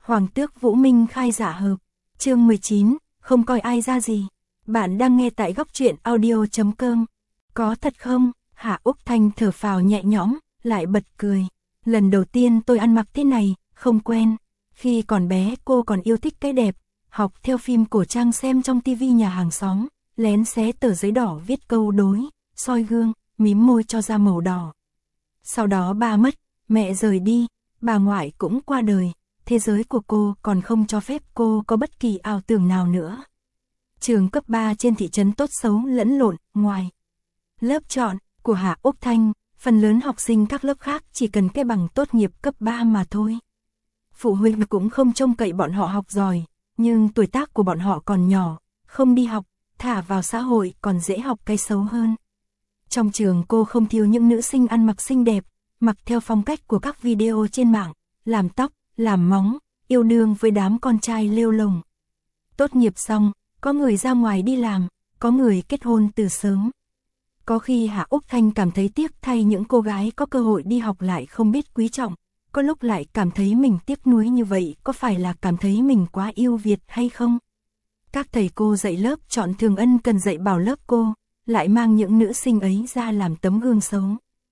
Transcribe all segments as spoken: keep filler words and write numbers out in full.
Hoàng tước Vũ Minh khai giả hợp. Chương mười chín, không coi ai ra gì. Bạn đang nghe tại góc truyện audio chấm com. Có thật không? Hạ Úc Thanh thở phào nhẹ nhõm, lại bật cười. Lần đầu tiên tôi ăn mặc thế này, không quen. Khi còn bé cô còn yêu thích cái đẹp, học theo phim cổ trang xem trong tivi nhà hàng xóm, lén xé tờ giấy đỏ viết câu đối, soi gương, mím môi cho ra màu đỏ. Sau đó ba mất, mẹ rời đi, bà ngoại cũng qua đời, thế giới của cô còn không cho phép cô có bất kỳ ảo tưởng nào nữa. Trường cấp ba trên thị trấn tốt xấu lẫn lộn, ngoài lớp chọn của Hạ Úc Thanh, phần lớn học sinh các lớp khác chỉ cần cái bằng tốt nghiệp cấp ba mà thôi. Phụ huynh cũng không trông cậy bọn họ học giỏi, nhưng tuổi tác của bọn họ còn nhỏ, không đi học, thả vào xã hội còn dễ học cái xấu hơn. Trong trường cô không thiếu những nữ sinh ăn mặc xinh đẹp, mặc theo phong cách của các video trên mạng, làm tóc, làm móng, yêu đương với đám con trai lêu lồng. Tốt nghiệp xong, có người ra ngoài đi làm, có người kết hôn từ sớm. Có khi Hạ Úc Thanh cảm thấy tiếc thay những cô gái có cơ hội đi học lại không biết quý trọng, có lúc lại cảm thấy mình tiếc nuối như vậy có phải là cảm thấy mình quá yêu Việt hay không? Các thầy cô dạy lớp chọn thường ân cần dạy bảo lớp cô, lại mang những nữ sinh ấy ra làm tấm gương xấu.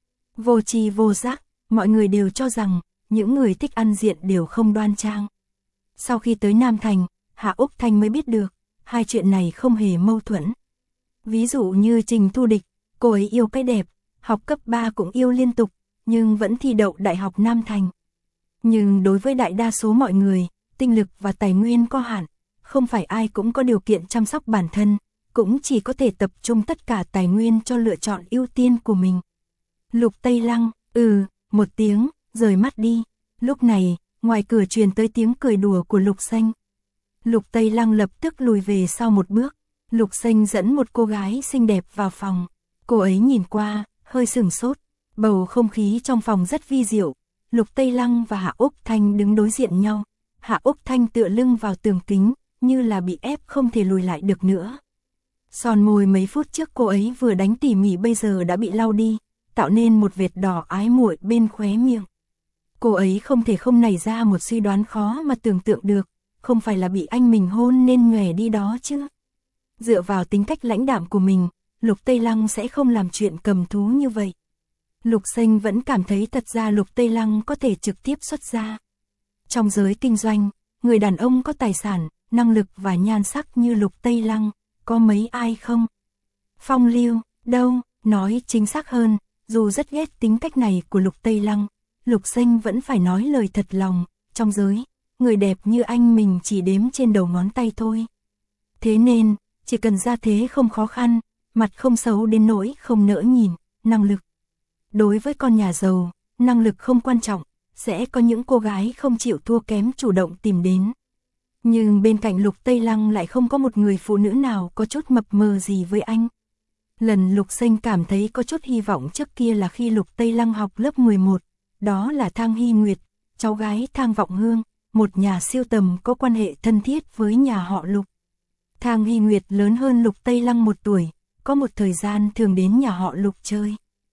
Vô tri vô giác, mọi người đều cho rằng, những người thích ăn diện đều không đoan trang. Sau khi tới Nam Thành, Hạ Úc Thanh mới biết được, hai chuyện này không hề mâu thuẫn. Ví dụ như Trình Thu Địch, cô ấy yêu cái đẹp, học cấp ba cũng yêu liên tục, nhưng vẫn thi đậu Đại học Nam Thành. Nhưng đối với đại đa số mọi người, tinh lực và tài nguyên có hạn, không phải ai cũng có điều kiện chăm sóc bản thân, cũng chỉ có thể tập trung tất cả tài nguyên cho lựa chọn ưu tiên của mình. Lục Tây Lăng, ừ, một tiếng, rời mắt đi. Lúc này, ngoài cửa truyền tới tiếng cười đùa của Lục Xanh. Lục Tây Lăng lập tức lùi về sau một bước. Lục Xanh dẫn một cô gái xinh đẹp vào phòng. Cô ấy nhìn qua, hơi sửng sốt. Bầu không khí trong phòng rất vi diệu. Lục Tây Lăng và Hạ Úc Thanh đứng đối diện nhau. Hạ Úc Thanh tựa lưng vào tường kính, như là bị ép không thể lùi lại được nữa. Son môi mấy phút trước cô ấy vừa đánh tỉ mỉ bây giờ đã bị lau đi, tạo nên một vệt đỏ ái muội bên khóe miệng. Cô ấy không thể không nảy ra một suy đoán khó mà tưởng tượng được, không phải là bị anh mình hôn nên nhòe đi đó chứ. Dựa vào tính cách lãnh đạm của mình, Lục Tây Lăng sẽ không làm chuyện cầm thú như vậy. Lục Xanh vẫn cảm thấy thật ra Lục Tây Lăng có thể trực tiếp xuất ra. Trong giới kinh doanh, người đàn ông có tài sản, năng lực và nhan sắc như Lục Tây Lăng, có mấy ai không? Phong lưu, đâu, nói chính xác hơn, dù rất ghét tính cách này của Lục Tây Lăng, Lục Xanh vẫn phải nói lời thật lòng, trong giới, người đẹp như anh mình chỉ đếm trên đầu ngón tay thôi. Thế nên, chỉ cần ra thế không khó khăn, mặt không xấu đến nỗi không nỡ nhìn, năng lực. Đối với con nhà giàu, năng lực không quan trọng, sẽ có những cô gái không chịu thua kém chủ động tìm đến. Nhưng bên cạnh Lục Tây Lăng lại không có một người phụ nữ nào có chút mập mờ gì với anh. Lần Lục Xanh cảm thấy có chút hy vọng trước kia là khi Lục Tây Lăng học lớp mười một, đó là Thang Hy Nguyệt, cháu gái Thang Vọng Hương, một nhà siêu tầm có quan hệ thân thiết với nhà họ Lục. Thang Hy Nguyệt lớn hơn Lục Tây Lăng một tuổi, có một thời gian thường đến nhà họ Lục chơi.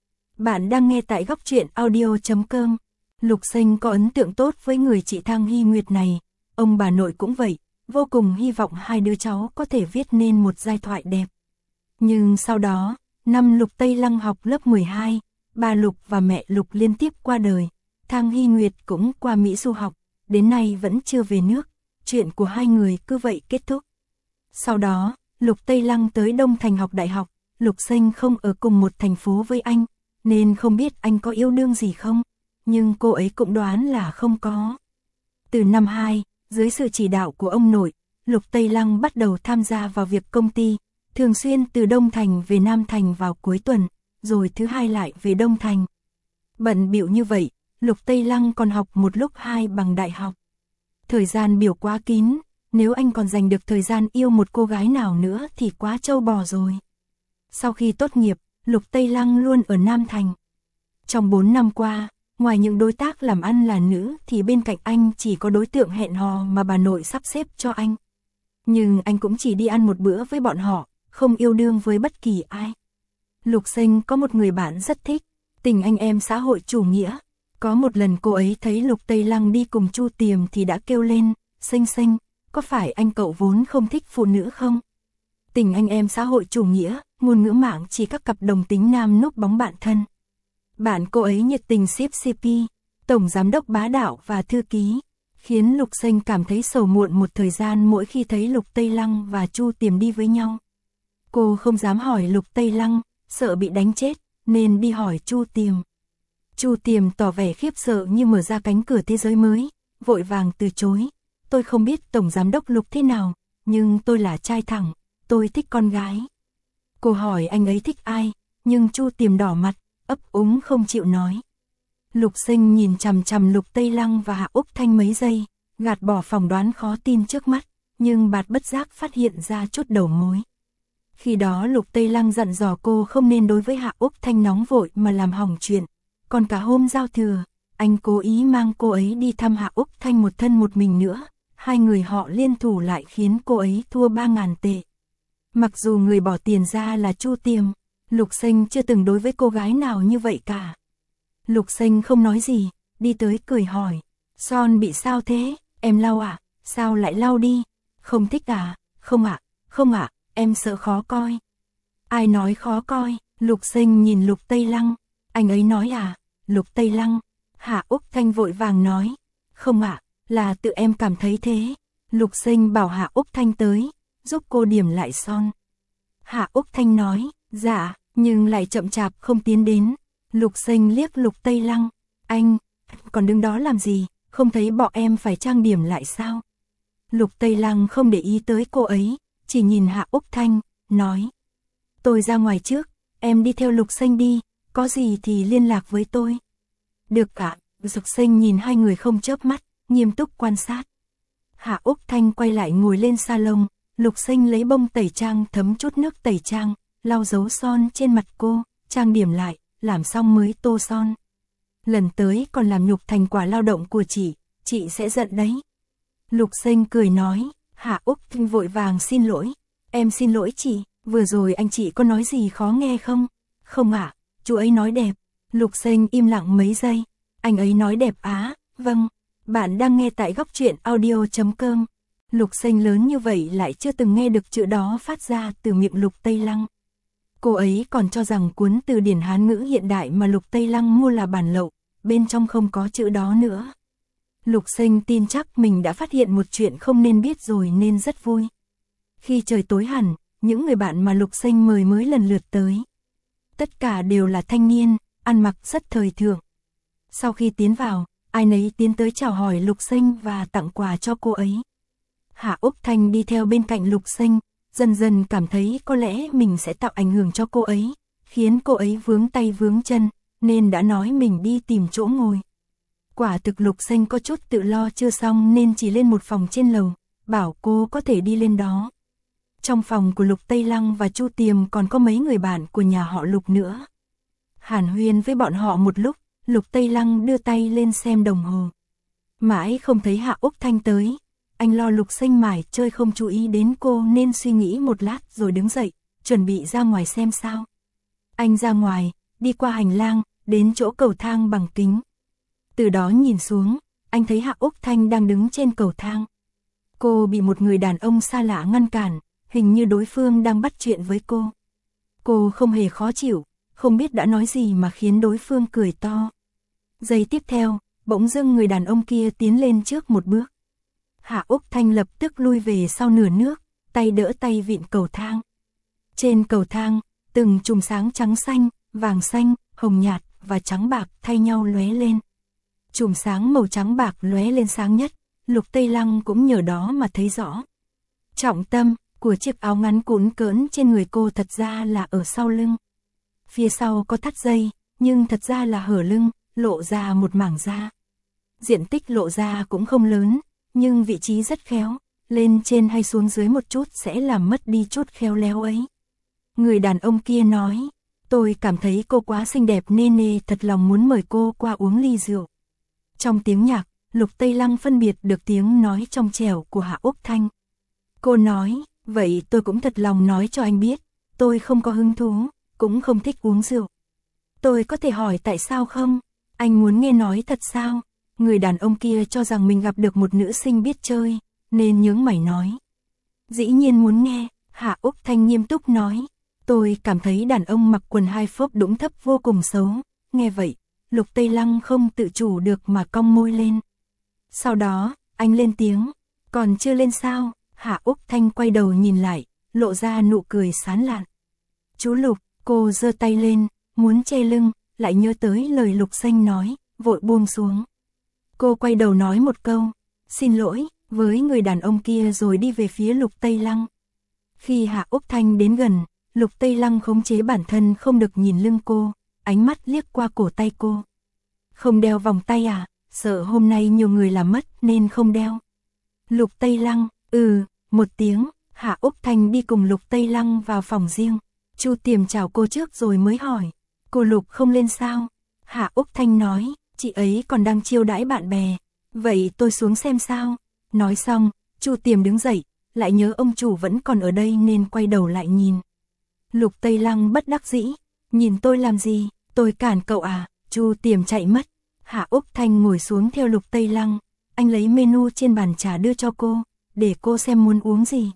Bạn đang nghe tại góc truyện audio chấm com. Lục Xanh có ấn tượng tốt với người chị Thang Hy Nguyệt này, ông bà nội cũng vậy, vô cùng hy vọng hai đứa cháu có thể viết nên một giai thoại đẹp. Nhưng sau đó, năm Lục Tây Lăng học lớp mười hai, ba Lục và mẹ Lục liên tiếp qua đời, Thang Hy Nguyệt cũng qua Mỹ du học, đến nay vẫn chưa về nước, chuyện của hai người cứ vậy kết thúc. Sau đó, Lục Tây Lăng tới Đông Thành học đại học, Lục Xanh không ở cùng một thành phố với anh, nên không biết anh có yêu đương gì không, nhưng cô ấy cũng đoán là không có. Từ năm hai, dưới sự chỉ đạo của ông nội, Lục Tây Lăng bắt đầu tham gia vào việc công ty, thường xuyên từ Đông Thành về Nam Thành vào cuối tuần, rồi thứ hai lại về Đông Thành. Bận bịu như vậy, Lục Tây Lăng còn học một lúc hai bằng đại học. Thời gian biểu quá kín, nếu anh còn dành được thời gian yêu một cô gái nào nữa thì quá trâu bò rồi. Sau khi tốt nghiệp, Lục Tây Lăng luôn ở Nam Thành. Trong bốn năm qua, ngoài những đối tác làm ăn là nữ thì bên cạnh anh chỉ có đối tượng hẹn hò mà bà nội sắp xếp cho anh. Nhưng anh cũng chỉ đi ăn một bữa với bọn họ, không yêu đương với bất kỳ ai. Lục Xanh có một người bạn rất thích, tình anh em xã hội chủ nghĩa. Có một lần cô ấy thấy Lục Tây Lăng đi cùng Chu Tiềm thì đã kêu lên, xinh xinh, có phải anh cậu vốn không thích phụ nữ không? Tình anh em xã hội chủ nghĩa, ngôn ngữ mạng chỉ các cặp đồng tính nam núp bóng bạn thân. Bạn cô ấy nhiệt tình ship xê pê, tổng giám đốc bá đạo và thư ký, khiến Lục Sinh cảm thấy sầu muộn một thời gian mỗi khi thấy Lục Tây Lăng và Chu Tiềm đi với nhau. Cô không dám hỏi Lục Tây Lăng, sợ bị đánh chết, nên đi hỏi Chu Tiềm. Chu Tiềm tỏ vẻ khiếp sợ như mở ra cánh cửa thế giới mới, vội vàng từ chối. Tôi không biết tổng giám đốc Lục thế nào, nhưng tôi là trai thẳng, tôi thích con gái. Cô hỏi anh ấy thích ai, nhưng Chu Tiềm đỏ mặt, ấp úng không chịu nói. Lục Sinh nhìn chằm chằm Lục Tây Lăng và Hạ Úc Thanh mấy giây, gạt bỏ phỏng đoán khó tin trước mắt, nhưng bạt bất giác phát hiện ra chút đầu mối. Khi đó Lục Tây Lăng dặn dò cô không nên đối với Hạ Úc Thanh nóng vội mà làm hỏng chuyện. Còn cả hôm giao thừa, anh cố ý mang cô ấy đi thăm Hạ Úc Thanh một thân một mình nữa. Hai người họ liên thủ lại khiến cô ấy thua ba ngàn tệ. Mặc dù người bỏ tiền ra là Chu Tiềm, Lục Sinh chưa từng đối với cô gái nào như vậy cả. Lục Sinh không nói gì, đi tới cười hỏi. Son bị sao thế, em lau à, sao lại lau đi, không thích à, không ạ, không ạ, em sợ khó coi. Ai nói khó coi, Lục Sinh nhìn Lục Tây Lăng, anh ấy nói à, Lục Tây Lăng, Hạ Úc Thanh vội vàng nói. Không ạ, là tự em cảm thấy thế. Lục Sinh bảo Hạ Úc Thanh tới, giúp cô điểm lại son. Hạ Úc Thanh nói, dạ, nhưng lại chậm chạp không tiến đến. Lục Sinh liếc Lục Tây Lăng, anh, còn đứng đó làm gì, không thấy bọn em phải trang điểm lại sao? Lục Tây Lăng không để ý tới cô ấy, chỉ nhìn Hạ Úc Thanh, nói. Tôi ra ngoài trước, em đi theo Lục Sinh đi, có gì thì liên lạc với tôi. Được ạ, Lục Sinh nhìn hai người không chớp mắt, nghiêm túc quan sát. Hạ Úc Thanh quay lại ngồi lên salon, Lục Sinh lấy bông tẩy trang thấm chút nước tẩy trang, lau dấu son trên mặt cô, trang điểm lại, làm xong mới tô son. Lần tới còn làm nhục thành quả lao động của chị, chị sẽ giận đấy. Lục Sinh cười nói, Hạ Úc Thanh vội vàng xin lỗi. Em xin lỗi chị, vừa rồi anh chị có nói gì khó nghe không? Không ạ, chú ấy nói đẹp. Lục Sinh im lặng mấy giây, anh ấy nói đẹp á, vâng. Bạn đang nghe tại góc truyện audio chấm com. Lục Sinh lớn như vậy lại chưa từng nghe được chữ đó phát ra từ miệng Lục Tây Lăng. Cô ấy còn cho rằng cuốn từ điển Hán ngữ hiện đại mà Lục Tây Lăng mua là bản lậu, bên trong không có chữ đó nữa. Lục Sinh tin chắc mình đã phát hiện một chuyện không nên biết rồi nên rất vui. Khi trời tối hẳn, những người bạn mà Lục Sinh mời mới lần lượt tới. Tất cả đều là thanh niên, ăn mặc rất thời thượng. Sau khi tiến vào, ai nấy tiến tới chào hỏi Lục Sinh và tặng quà cho cô ấy. Hạ Úc Thanh đi theo bên cạnh Lục Sinh, dần dần cảm thấy có lẽ mình sẽ tạo ảnh hưởng cho cô ấy, khiến cô ấy vướng tay vướng chân, nên đã nói mình đi tìm chỗ ngồi. Quả thực Lục Sinh có chút tự lo chưa xong nên chỉ lên một phòng trên lầu, bảo cô có thể đi lên đó. Trong phòng của Lục Tây Lăng và Chu Tiềm còn có mấy người bạn của nhà họ Lục nữa. Hàn huyên với bọn họ một lúc, Lục Tây Lăng đưa tay lên xem đồng hồ. Mãi không thấy Hạ Úc Thanh tới. Anh lo Lục Sinh mải chơi không chú ý đến cô nên suy nghĩ một lát rồi đứng dậy, chuẩn bị ra ngoài xem sao. Anh ra ngoài, đi qua hành lang, đến chỗ cầu thang bằng kính. Từ đó nhìn xuống, anh thấy Hạ Úc Thanh đang đứng trên cầu thang. Cô bị một người đàn ông xa lạ ngăn cản, hình như đối phương đang bắt chuyện với cô. Cô không hề khó chịu, không biết đã nói gì mà khiến đối phương cười to. Giây tiếp theo, bỗng dưng người đàn ông kia tiến lên trước một bước. Hạ Úc Thanh lập tức lui về sau nửa nước, tay đỡ tay vịn cầu thang. Trên cầu thang, từng chùm sáng trắng xanh, vàng xanh, hồng nhạt và trắng bạc thay nhau lóe lên. Chùm sáng màu trắng bạc lóe lên sáng nhất, Lục Tây Lăng cũng nhờ đó mà thấy rõ. Trọng tâm của chiếc áo ngắn cũn cỡn trên người cô thật ra là ở sau lưng. Phía sau có thắt dây, nhưng thật ra là hở lưng, lộ ra một mảng da. Diện tích lộ ra cũng không lớn, nhưng vị trí rất khéo, lên trên hay xuống dưới một chút sẽ làm mất đi chút khéo léo ấy. Người đàn ông kia nói, tôi cảm thấy cô quá xinh đẹp nên nê thật lòng muốn mời cô qua uống ly rượu. Trong tiếng nhạc, Lục Tây Lăng phân biệt được tiếng nói trong trẻo của Hạ Úc Thanh. Cô nói, vậy tôi cũng thật lòng nói cho anh biết, tôi không có hứng thú, cũng không thích uống rượu. Tôi có thể hỏi tại sao không? Anh muốn nghe nói thật sao? Người đàn ông kia cho rằng mình gặp được một nữ sinh biết chơi, nên nhướng mày nói. Dĩ nhiên muốn nghe, Hạ Úc Thanh nghiêm túc nói. Tôi cảm thấy đàn ông mặc quần hai phốp đũng thấp vô cùng xấu. Nghe vậy, Lục Tây Lăng không tự chủ được mà cong môi lên. Sau đó, anh lên tiếng. Còn chưa lên sao? Hạ Úc Thanh quay đầu nhìn lại, lộ ra nụ cười sán lạn. Chú Lục, cô giơ tay lên, muốn che lưng, lại nhớ tới lời Lục Xanh nói, vội buông xuống. Cô quay đầu nói một câu, xin lỗi, với người đàn ông kia rồi đi về phía Lục Tây Lăng. Khi Hạ Úc Thanh đến gần, Lục Tây Lăng khống chế bản thân không được nhìn lưng cô, ánh mắt liếc qua cổ tay cô. Không đeo vòng tay à, sợ hôm nay nhiều người làm mất nên không đeo. Lục Tây Lăng, ừ, một tiếng, Hạ Úc Thanh đi cùng Lục Tây Lăng vào phòng riêng. Chu Tiềm chào cô trước rồi mới hỏi, cô Lục không lên sao? Hạ Úc Thanh nói, chị ấy còn đang chiêu đãi bạn bè, vậy tôi xuống xem sao. Nói xong, Chu Tiềm đứng dậy, lại nhớ ông chủ vẫn còn ở đây nên quay đầu lại nhìn. Lục Tây Lăng bất đắc dĩ, nhìn tôi làm gì, tôi cản cậu à? Chu Tiềm chạy mất. Hạ Úc Thanh ngồi xuống theo Lục Tây Lăng, anh lấy menu trên bàn trà đưa cho cô, để cô xem muốn uống gì.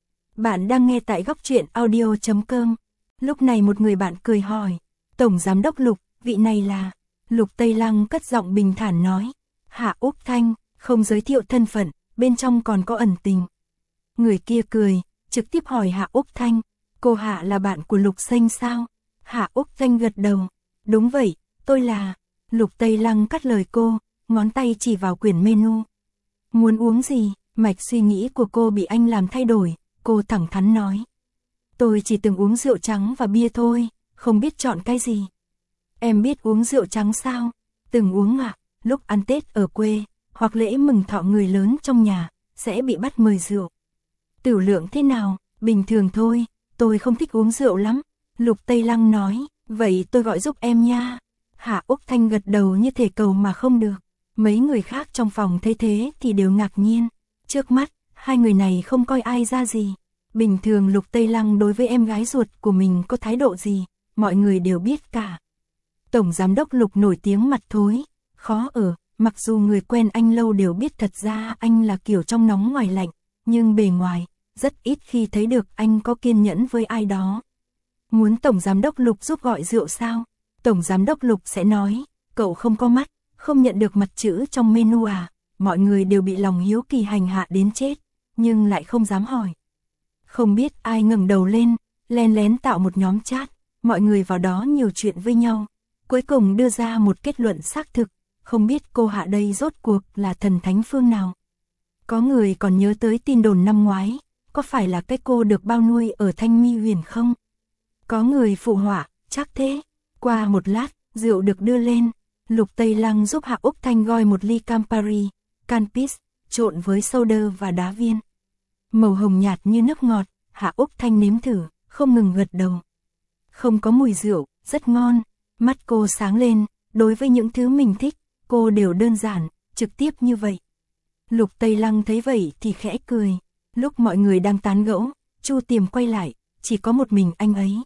Bạn đang nghe tại góc truyện audio chấm com. Lúc này một người bạn cười hỏi, Tổng Giám đốc Lục, vị này là... Lục Tây Lăng cất giọng bình thản nói, Hạ Úc Thanh, không giới thiệu thân phận, bên trong còn có ẩn tình. Người kia cười, trực tiếp hỏi Hạ Úc Thanh, cô Hạ là bạn của Lục Xanh sao? Hạ Úc Thanh gật đầu, đúng vậy, tôi là... Lục Tây Lăng cắt lời cô, ngón tay chỉ vào quyển menu. Muốn uống gì? Mạch suy nghĩ của cô bị anh làm thay đổi, cô thẳng thắn nói. Tôi chỉ từng uống rượu trắng và bia thôi, không biết chọn cái gì. Em biết uống rượu trắng sao? Từng uống à? Lúc ăn Tết ở quê, hoặc lễ mừng thọ người lớn trong nhà, sẽ bị bắt mời rượu. Tửu lượng thế nào? Bình thường thôi, tôi không thích uống rượu lắm. Lục Tây Lăng nói, vậy tôi gọi giúp em nha. Hạ Úc Thanh gật đầu như thể cầu mà không được. Mấy người khác trong phòng thấy thế thì đều ngạc nhiên. Trước mắt, hai người này không coi ai ra gì. Bình thường Lục Tây Lăng đối với em gái ruột của mình có thái độ gì, mọi người đều biết cả. Tổng Giám đốc Lục nổi tiếng mặt thối, khó ở, mặc dù người quen anh lâu đều biết thật ra anh là kiểu trong nóng ngoài lạnh, nhưng bề ngoài, rất ít khi thấy được anh có kiên nhẫn với ai đó. Muốn Tổng Giám đốc Lục giúp gọi rượu sao? Tổng Giám đốc Lục sẽ nói, cậu không có mắt, không nhận được mặt chữ trong menu à? Mọi người đều bị lòng hiếu kỳ hành hạ đến chết, nhưng lại không dám hỏi. Không biết ai ngẩng đầu lên, len lén tạo một nhóm chat, mọi người vào đó nhiều chuyện với nhau. Cuối cùng đưa ra một kết luận xác thực, không biết cô Hạ đây rốt cuộc là thần thánh phương nào. Có người còn nhớ tới tin đồn năm ngoái, có phải là cái cô được bao nuôi ở Thanh Mi Huyền không? Có người phụ họa, chắc thế. Qua một lát, rượu được đưa lên, Lục Tây Lăng giúp Hạ Úc Thanh gọi một ly Campari, Canpis, trộn với soda và đá viên. Màu hồng nhạt như nước ngọt, Hạ Úc Thanh nếm thử, không ngừng gật đầu. Không có mùi rượu, rất ngon. Mắt cô sáng lên, đối với những thứ mình thích, cô đều đơn giản, trực tiếp như vậy. Lục Tây Lăng thấy vậy thì khẽ cười. Lúc mọi người đang tán gẫu, Chu Tiềm quay lại, chỉ có một mình anh ấy.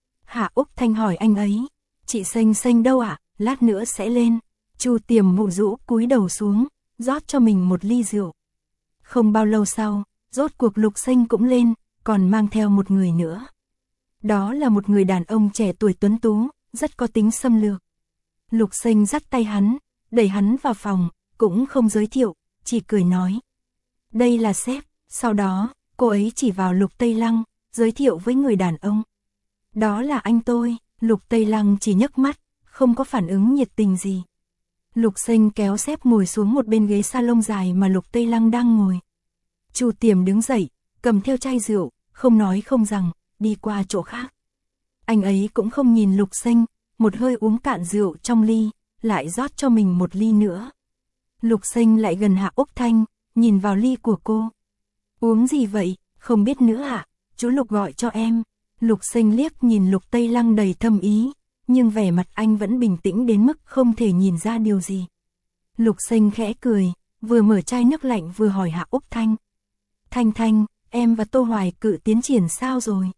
Hạ Úc Thanh hỏi anh ấy, chị Xanh Xanh đâu ạ? À? Lát nữa sẽ lên. Chu Tiềm mụ rũ cúi đầu xuống, rót cho mình một ly rượu. Không bao lâu sau, rốt cuộc Lục Xanh cũng lên, còn mang theo một người nữa. Đó là một người đàn ông trẻ tuổi tuấn tú, rất có tính xâm lược. Lục Xanh dắt tay hắn, đẩy hắn vào phòng, cũng không giới thiệu, chỉ cười nói. Đây là sếp. Sau đó, cô ấy chỉ vào Lục Tây Lăng, giới thiệu với người đàn ông. Đó là anh tôi. Lục Tây Lăng chỉ nhấc mắt, không có phản ứng nhiệt tình gì. Lục Xanh kéo sếp ngồi xuống một bên ghế salon dài mà Lục Tây Lăng đang ngồi. Chu Tiềm đứng dậy, cầm theo chai rượu, không nói không rằng, đi qua chỗ khác. Anh ấy cũng không nhìn Lục Xanh, một hơi uống cạn rượu trong ly, lại rót cho mình một ly nữa. Lục Xanh lại gần Hạ Úc Thanh, nhìn vào ly của cô. Uống gì vậy? Không biết nữa ạ, à? Chú Lục gọi cho em. Lục Xanh liếc nhìn Lục Tây Lăng đầy thâm ý, nhưng vẻ mặt anh vẫn bình tĩnh đến mức không thể nhìn ra điều gì. Lục Xanh khẽ cười, vừa mở chai nước lạnh vừa hỏi Hạ Úc Thanh. Thanh Thanh, em và Tô Hoài Cự tiến triển sao rồi?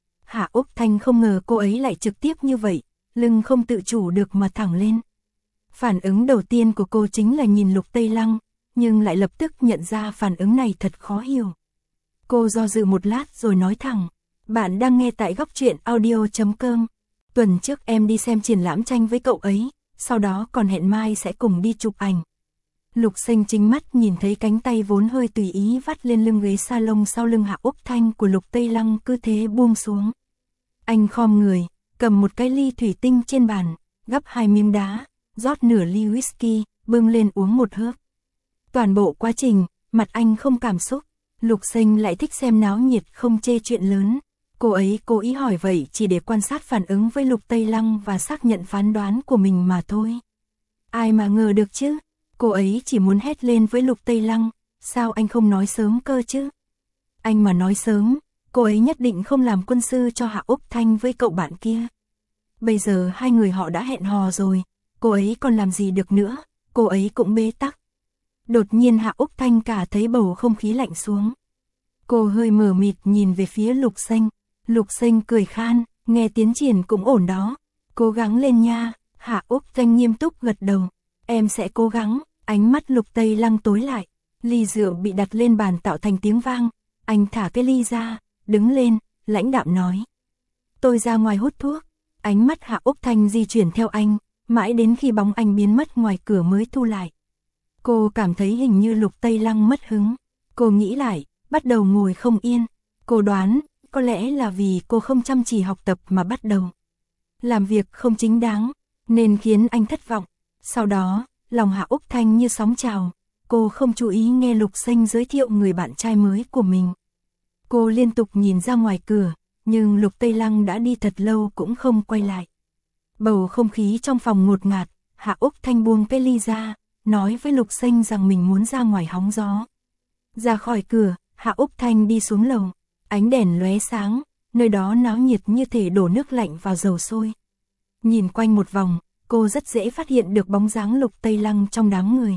Hạ Úc Thanh không ngờ cô ấy lại trực tiếp như vậy, lưng không tự chủ được mà thẳng lên. Phản ứng đầu tiên của cô chính là nhìn Lục Tây Lăng, nhưng lại lập tức nhận ra phản ứng này thật khó hiểu. Cô do dự một lát rồi nói thẳng, bạn đang nghe tại góc truyện audio.com. Tuần trước em đi xem triển lãm tranh với cậu ấy, sau đó còn hẹn mai sẽ cùng đi chụp ảnh. Lục Sinh chính mắt nhìn thấy cánh tay vốn hơi tùy ý vắt lên lưng ghế salon sau lưng Hạ Úc Thanh của Lục Tây Lăng cứ thế buông xuống. Anh khom người, cầm một cái ly thủy tinh trên bàn, gắp hai miếng đá, rót nửa ly whisky, bưng lên uống một hớp. Toàn bộ quá trình, mặt anh không cảm xúc. Lục Sinh lại thích xem náo nhiệt không chê chuyện lớn. Cô ấy cố ý hỏi vậy chỉ để quan sát phản ứng với Lục Tây Lăng và xác nhận phán đoán của mình mà thôi. Ai mà ngờ được chứ, cô ấy chỉ muốn hét lên với Lục Tây Lăng, sao anh không nói sớm cơ chứ? Anh mà nói sớm, cô ấy nhất định không làm quân sư cho Hạ Úc Thanh với cậu bạn kia. Bây giờ hai người họ đã hẹn hò rồi, cô ấy còn làm gì được nữa, cô ấy cũng bế tắc. Đột nhiên Hạ Úc Thanh cả thấy bầu không khí lạnh xuống. Cô hơi mờ mịt nhìn về phía Lục Sinh. Lục Sinh cười khan, nghe tiến triển cũng ổn đó. Cố gắng lên nha. Hạ Úc Thanh nghiêm túc gật đầu. Em sẽ cố gắng. Ánh mắt Lục Tây Lăng tối lại. Ly rượu bị đặt lên bàn tạo thành tiếng vang. Anh thả cái ly ra, đứng lên, lãnh đạm nói. Tôi ra ngoài hút thuốc. Ánh mắt Hạ Úc Thanh di chuyển theo anh, mãi đến khi bóng anh biến mất ngoài cửa mới thu lại. Cô cảm thấy hình như Lục Tây Lăng mất hứng. Cô nghĩ lại, bắt đầu ngồi không yên. Cô đoán, có lẽ là vì cô không chăm chỉ học tập mà bắt đầu làm việc không chính đáng, nên khiến anh thất vọng. Sau đó, lòng Hạ Úc Thanh như sóng trào. Cô không chú ý nghe Lục Sinh giới thiệu người bạn trai mới của mình. Cô liên tục nhìn ra ngoài cửa, nhưng Lục Tây Lăng đã đi thật lâu cũng không quay lại. Bầu không khí trong phòng ngột ngạt, Hạ Úc Thanh buông cái ly ra, nói với Lục Sinh rằng mình muốn ra ngoài hóng gió. Ra khỏi cửa, Hạ Úc Thanh đi xuống lầu, ánh đèn lóe sáng, nơi đó náo nhiệt như thể đổ nước lạnh vào dầu sôi. Nhìn quanh một vòng, cô rất dễ phát hiện được bóng dáng Lục Tây Lăng trong đám người.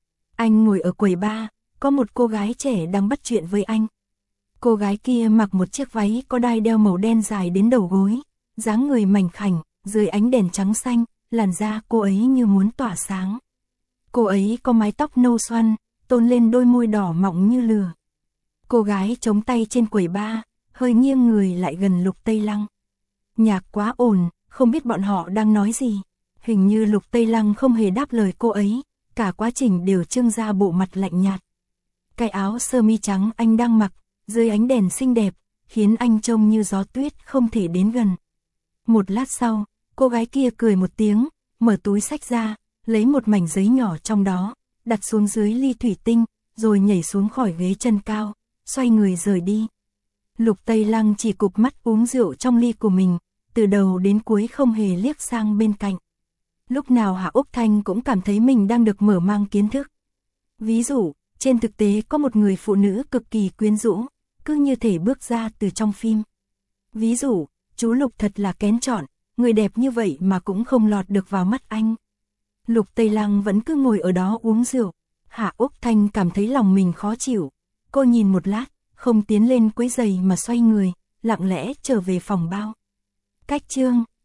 Anh ngồi ở quầy bar, có một cô gái trẻ đang bắt chuyện với anh. Cô gái kia mặc một chiếc váy có đai đeo màu đen dài đến đầu gối, dáng người mảnh khảnh, dưới ánh đèn trắng xanh, làn da cô ấy như muốn tỏa sáng. Cô ấy có mái tóc nâu xoăn, tôn lên đôi môi đỏ mọng như lửa. Cô gái chống tay trên quầy bar, hơi nghiêng người lại gần Lục Tây Lăng. Nhạc quá ồn, không biết bọn họ đang nói gì. Hình như Lục Tây Lăng không hề đáp lời cô ấy, cả quá trình đều trưng ra bộ mặt lạnh nhạt. Cái áo sơ mi trắng anh đang mặc, dưới ánh đèn xinh đẹp, khiến anh trông như gió tuyết không thể đến gần. Một lát sau, cô gái kia cười một tiếng, mở túi xách ra, lấy một mảnh giấy nhỏ trong đó, đặt xuống dưới ly thủy tinh, rồi nhảy xuống khỏi ghế chân cao, xoay người rời đi. Lục Tây Lăng chỉ cụp mắt uống rượu trong ly của mình, từ đầu đến cuối không hề liếc sang bên cạnh. Lúc nào Hạ Úc Thanh cũng cảm thấy mình đang được mở mang kiến thức. Ví dụ, trên thực tế có một người phụ nữ cực kỳ quyến rũ, cứ như thể bước ra từ trong phim. Ví dụ, chú Lục thật là kén chọn, người đẹp như vậy mà cũng không lọt được vào mắt anh. Lục Tây Lăng vẫn cứ ngồi ở đó uống rượu. Hạ Úc Thanh cảm thấy lòng mình khó chịu. Cô nhìn một lát, không tiến lên quấy giày mà xoay người, lặng lẽ trở về phòng bao. Cách chương